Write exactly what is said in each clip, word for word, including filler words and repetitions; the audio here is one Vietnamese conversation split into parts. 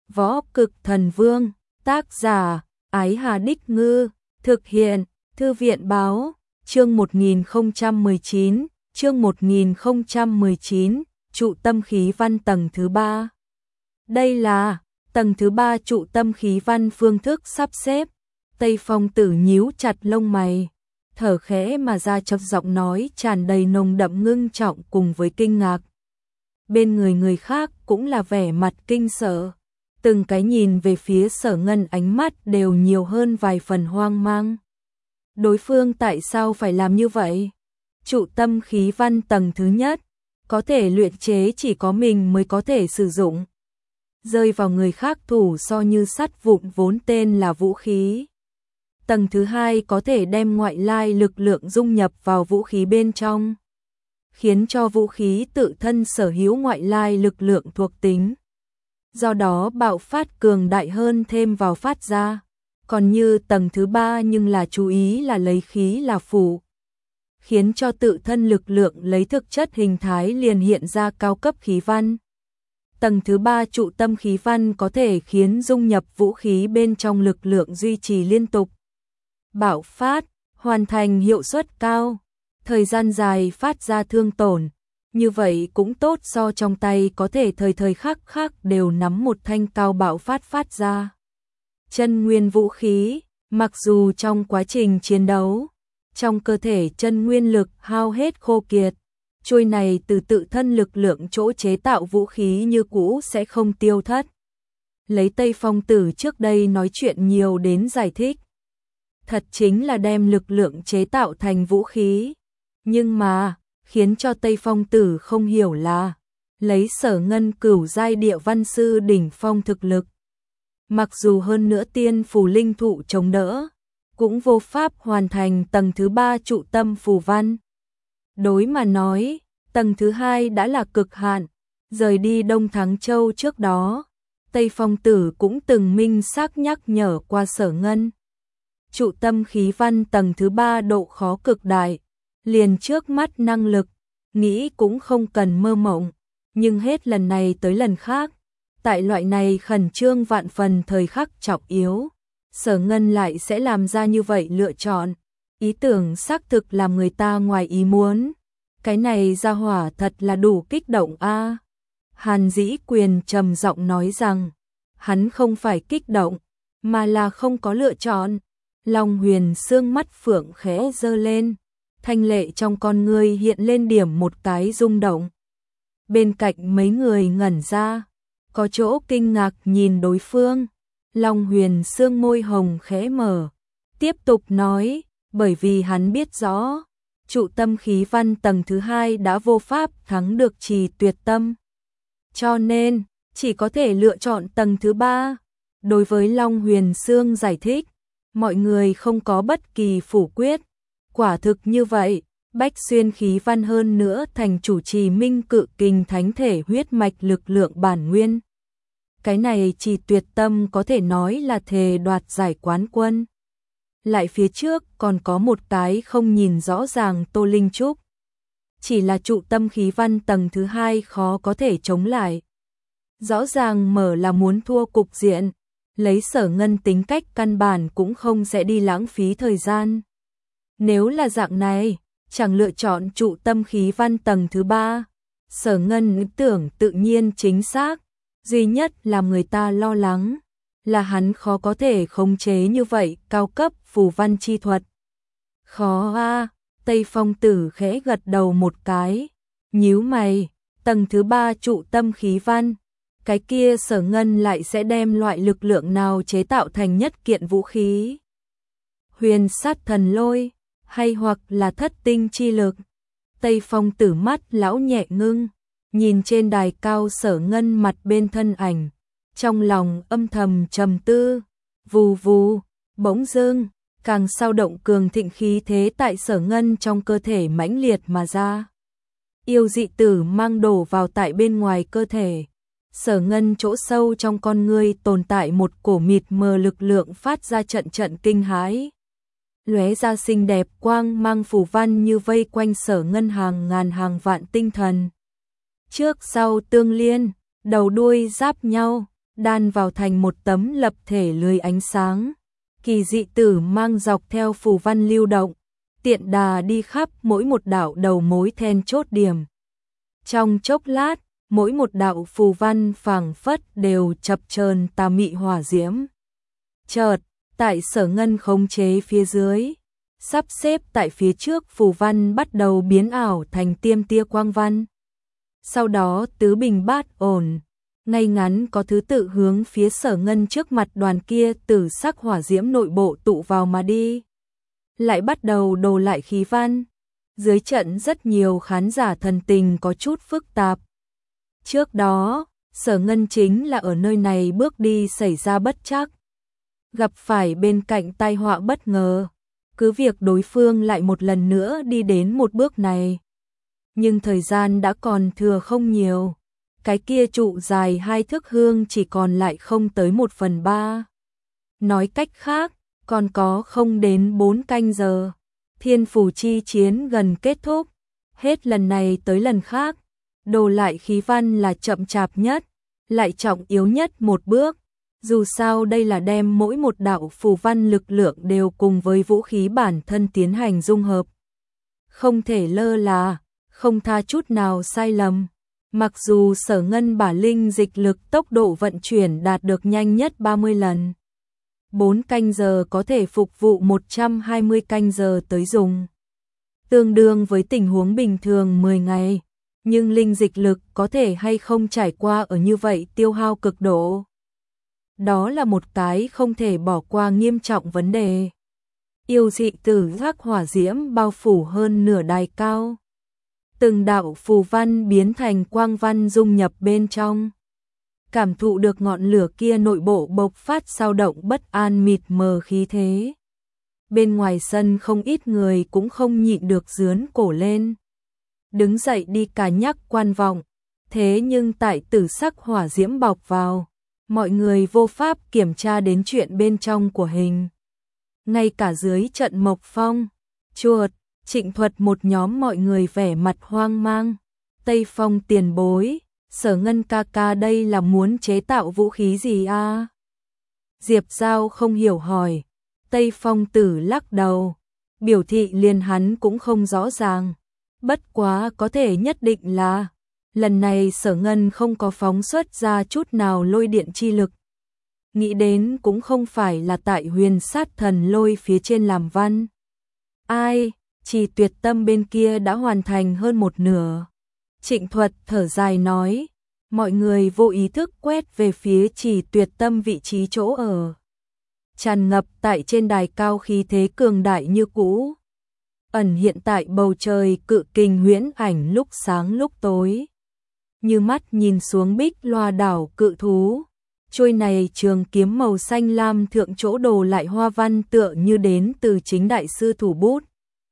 Võ Cực Thần Vương, tác giả, Ái Hà Đích Ngư, thực hiện, Thư viện Báo, chương một nghìn không trăm mười chín, chương một nghìn không trăm mười chín, trụ tâm khí văn tầng thứ ba. Đây là tầng thứ ba trụ tâm khí văn phương thức sắp xếp. Tây Phong Tử nhíu chặt lông mày, thở khẽ mà ra chập giọng nói tràn đầy nồng đậm ngưng trọng cùng với kinh ngạc. Bên người người khác cũng là vẻ mặt kinh sợ, từng cái nhìn về phía Sở Ngân ánh mắt đều nhiều hơn vài phần hoang mang. Đối phương tại sao phải làm như vậy? Trụ tâm khí văn tầng thứ nhất, có thể luyện chế chỉ có mình mới có thể sử dụng. Rơi vào người khác thủ so như sắt vụn vốn tên là vũ khí. Tầng thứ hai có thể đem ngoại lai lực lượng dung nhập vào vũ khí bên trong, khiến cho vũ khí tự thân sở hữu ngoại lai lực lượng thuộc tính. Do đó bạo phát cường đại hơn thêm vào phát ra. Còn như tầng thứ ba nhưng là chú ý là lấy khí là phụ, khiến cho tự thân lực lượng lấy thực chất hình thái liền hiện ra cao cấp khí văn. Tầng thứ ba trụ tâm khí văn có thể khiến dung nhập vũ khí bên trong lực lượng duy trì liên tục, bạo phát, hoàn thành hiệu suất cao, thời gian dài phát ra thương tổn. Như vậy cũng tốt so trong tay có thể thời thời khắc khắc đều nắm một thanh cao bạo phát phát ra. Chân nguyên vũ khí, mặc dù trong quá trình chiến đấu, trong cơ thể chân nguyên lực hao hết khô kiệt, chuôi này từ tự thân lực lượng chỗ chế tạo vũ khí như cũ sẽ không tiêu thất. Lấy Tây Phong Tử trước đây nói chuyện nhiều đến giải thích, thật chính là đem lực lượng chế tạo thành vũ khí. Nhưng mà, khiến cho Tây Phong Tử không hiểu là, lấy Sở Ngân cửu giai địa văn sư đỉnh phong thực lực, mặc dù hơn nữa tiên phù linh thụ chống đỡ, cũng vô pháp hoàn thành tầng thứ ba trụ tâm phù văn. Đối mà nói, tầng thứ hai đã là cực hạn. Rời đi Đông Thắng Châu trước đó, Tây Phong Tử cũng từng minh xác nhắc nhở qua Sở Ngân. Trụ tâm khí văn tầng thứ ba độ khó cực đại, liền trước mắt năng lực, nghĩ cũng không cần mơ mộng. Nhưng hết lần này tới lần khác, tại loại này khẩn trương vạn phần thời khắc trọng yếu, Sở Ngân lại sẽ làm ra như vậy lựa chọn. Ý tưởng xác thực làm người ta ngoài ý muốn. Cái này ra hỏa thật là đủ kích động a. À. Hàn Dĩ Quyền trầm giọng nói rằng, hắn không phải kích động, mà là không có lựa chọn. Long Huyền Sương mắt phượng khẽ giơ lên, thanh lệ trong con ngươi hiện lên điểm một cái rung động. Bên cạnh mấy người ngẩn ra, có chỗ kinh ngạc nhìn đối phương. Long Huyền Sương môi hồng khẽ mở, tiếp tục nói, bởi vì hắn biết rõ, trụ tâm khí văn tầng thứ hai đã vô pháp thắng được Trì Tuyệt Tâm. Cho nên, chỉ có thể lựa chọn tầng thứ ba. Đối với Long Huyền Sương giải thích, mọi người không có bất kỳ phủ quyết. Quả thực như vậy, bách xuyên khí văn hơn nữa thành chủ trì minh cự kình thánh thể huyết mạch lực lượng bản nguyên. Cái này Trì Tuyệt Tâm có thể nói là thề đoạt giải quán quân. Lại phía trước còn có một cái không nhìn rõ ràng Tô Linh Trúc. Chỉ là trụ tâm khí văn tầng thứ hai khó có thể chống lại. Rõ ràng mở là muốn thua cục diện, lấy Sở Ngân tính cách căn bản cũng không sẽ đi lãng phí thời gian. Nếu là dạng này, chẳng lựa chọn trụ tâm khí văn tầng thứ ba. Sở Ngân tưởng tự nhiên chính xác, duy nhất làm người ta lo lắng là hắn khó có thể khống chế như vậy cao cấp phù văn chi thuật. Khó a. À, Tây Phong Tử khẽ gật đầu một cái, nhíu mày, tầng thứ ba trụ tâm khí văn, cái kia Sở Ngân lại sẽ đem loại lực lượng nào chế tạo thành nhất kiện vũ khí? Huyền sát thần lôi, hay hoặc là thất tinh chi lực? Tây Phong Tử mắt lão nhẹ ngưng, nhìn trên đài cao Sở Ngân mặt bên thân ảnh, trong lòng âm thầm trầm tư. Vù vù, bỗng dưng, càng sao động cường thịnh khí thế tại Sở Ngân trong cơ thể mãnh liệt mà ra. Yêu dị tử mang đổ vào tại bên ngoài cơ thể. Sở Ngân chỗ sâu trong con ngươi tồn tại một cổ mịt mờ lực lượng phát ra trận trận kinh hãi. Lóe ra xinh đẹp quang mang phù văn như vây quanh Sở Ngân hàng ngàn hàng vạn tinh thần. Trước sau tương liên, đầu đuôi giáp nhau, đan vào thành một tấm lập thể lưới ánh sáng. Kỳ dị tử mang dọc theo phù văn lưu động, tiện đà đi khắp mỗi một đạo đầu mối then chốt điểm. Trong chốc lát, mỗi một đạo phù văn phảng phất đều chập chờn tà mị hỏa diễm. Chợt, tại Sở Ngân khống chế phía dưới, sắp xếp tại phía trước phù văn bắt đầu biến ảo thành tiêm tia quang văn. Sau đó tứ bình bát ổn, ngay ngắn có thứ tự hướng phía Sở Ngân trước mặt đoàn kia tử sắc hỏa diễm nội bộ tụ vào mà đi. Lại bắt đầu đổ lại khí văn. Dưới trận rất nhiều khán giả thần tình có chút phức tạp. Trước đó, Sở Ngân chính là ở nơi này bước đi xảy ra bất trắc. Gặp phải bên cạnh tai họa bất ngờ. Cứ việc đối phương lại một lần nữa đi đến một bước này. Nhưng thời gian đã còn thừa không nhiều. Cái kia trụ dài hai thước hương chỉ còn lại không tới một phần ba. Nói cách khác, còn có không đến bốn canh giờ. Thiên phủ chi chiến gần kết thúc. Hết lần này tới lần khác. Đồ lại khí văn là chậm chạp nhất, lại trọng yếu nhất một bước. Dù sao đây là đem mỗi một đạo phù văn lực lượng đều cùng với vũ khí bản thân tiến hành dung hợp. Không thể lơ là, không tha chút nào sai lầm. Mặc dù Sở Ngân bả linh dịch lực tốc độ vận chuyển đạt được nhanh nhất ba mươi lần. bốn canh giờ có thể phục vụ một trăm hai mươi canh giờ tới dùng. Tương đương với tình huống bình thường mười ngày. Nhưng linh dịch lực có thể hay không trải qua ở như vậy tiêu hao cực độ. Đó là một cái không thể bỏ qua nghiêm trọng vấn đề. Yêu dị tử sắc hỏa diễm bao phủ hơn nửa đài cao. Từng đạo phù văn biến thành quang văn dung nhập bên trong. Cảm thụ được ngọn lửa kia nội bộ bộc phát dao động bất an mịt mờ khí thế. Bên ngoài sân không ít người cũng không nhịn được rướn cổ lên. Đứng dậy đi cả nhắc quan vọng. Thế nhưng tại tử sắc hỏa diễm bọc vào, mọi người vô pháp kiểm tra đến chuyện bên trong của hình. Ngay cả dưới trận Mộc Phong, Chuột, Trịnh Thuật một nhóm mọi người vẻ mặt hoang mang. Tây Phong tiền bối, Sở Ngân ca ca đây là muốn chế tạo vũ khí gì a? Diệp Giao không hiểu hỏi. Tây Phong tử lắc đầu, biểu thị liền hắn cũng không rõ ràng. Bất quá có thể nhất định là lần này Sở Ngân không có phóng xuất ra chút nào lôi điện chi lực. Nghĩ đến cũng không phải là tại Huyền Sát Thần Lôi phía trên làm văn. Ai, Chỉ Tuyệt Tâm bên kia đã hoàn thành hơn một nửa. Trịnh Thuật thở dài nói, mọi người vô ý thức quét về phía Chỉ Tuyệt Tâm vị trí chỗ ở. Tràn ngập tại trên đài cao khí thế cường đại như cũ. Ẩn hiện tại bầu trời cự kình huyễn ảnh lúc sáng lúc tối. Như mắt nhìn xuống bích loa đảo cự thú. Trôi này trường kiếm màu xanh lam thượng chỗ đồ lại hoa văn tựa như đến từ chính đại sư thủ bút.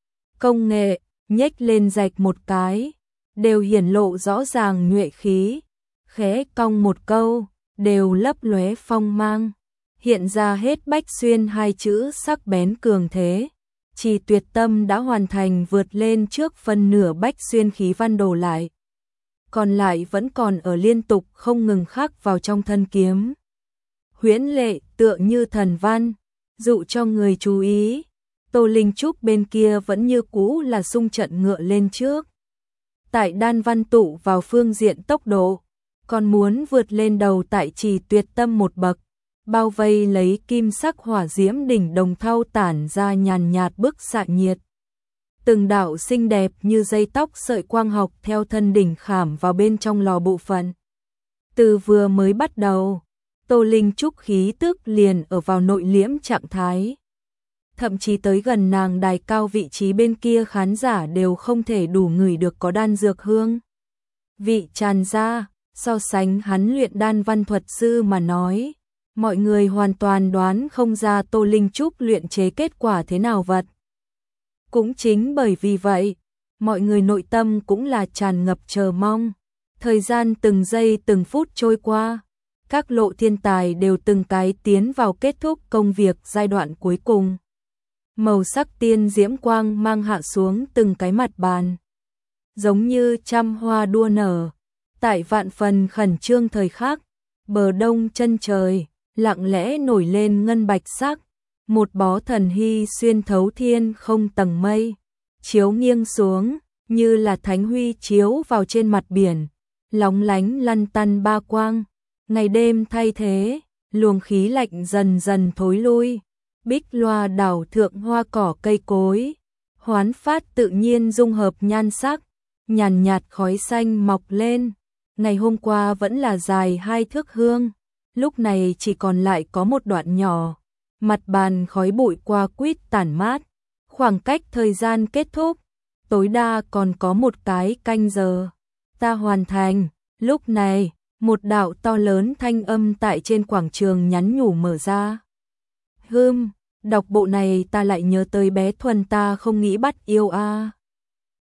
Công nghệ, nhếch lên rạch một cái, đều hiển lộ rõ ràng nhuệ khí. Khẽ cong một câu, đều lấp lóe phong mang. Hiện ra hết bách xuyên hai chữ sắc bén cường thế. Chỉ Tuyệt Tâm đã hoàn thành vượt lên trước phần nửa bách xuyên khí văn đồ lại. Còn lại vẫn còn ở liên tục không ngừng khắc vào trong thân kiếm. Huyễn lệ tựa như thần văn, dụ cho người chú ý. Tô Linh Trúc bên kia vẫn như cũ là xung trận ngựa lên trước. Tại đan văn tụ vào phương diện tốc độ, còn muốn vượt lên đầu tại Chỉ Tuyệt Tâm một bậc. Bao vây lấy kim sắc hỏa diễm đỉnh đồng thau tản ra nhàn nhạt bức xạ nhiệt. Từng đạo xinh đẹp như dây tóc sợi quang học theo thân đỉnh khảm vào bên trong lò bộ phận. Từ vừa mới bắt đầu, Tô Linh Trúc khí tức liền ở vào nội liễm trạng thái. Thậm chí tới gần nàng đài cao vị trí bên kia khán giả đều không thể đủ ngửi được có đan dược hương. Vị tràn ra, so sánh hắn luyện đan văn thuật sư mà nói. Mọi người hoàn toàn đoán không ra Tô Linh Trúc luyện chế kết quả thế nào vật. Cũng chính bởi vì vậy, mọi người nội tâm cũng là tràn ngập chờ mong. Thời gian từng giây từng phút trôi qua, các lộ thiên tài đều từng cái tiến vào kết thúc công việc giai đoạn cuối cùng. Màu sắc tiên diễm quang mang hạ xuống từng cái mặt bàn. Giống như trăm hoa đua nở, tại vạn phần khẩn trương thời khắc. Bờ đông chân trời, lặng lẽ nổi lên ngân bạch sắc, một bó thần hy xuyên thấu thiên không tầng mây, chiếu nghiêng xuống, như là thánh huy chiếu vào trên mặt biển, lóng lánh lăn tăn ba quang, ngày đêm thay thế, luồng khí lạnh dần dần thối lui, bích loa đảo thượng hoa cỏ cây cối, hoán phát tự nhiên dung hợp nhan sắc, nhàn nhạt khói xanh mọc lên, ngày hôm qua vẫn là dài hai thước hương, lúc này chỉ còn lại có một đoạn nhỏ, mặt bàn khói bụi qua quýt tản mát, khoảng cách thời gian kết thúc, tối đa còn có một cái canh giờ, ta hoàn thành, lúc này, một đạo to lớn thanh âm tại trên quảng trường nhắn nhủ mở ra. Hừm, đọc bộ này ta lại nhớ tới bé Thuần ta không nghĩ bắt yêu a. À.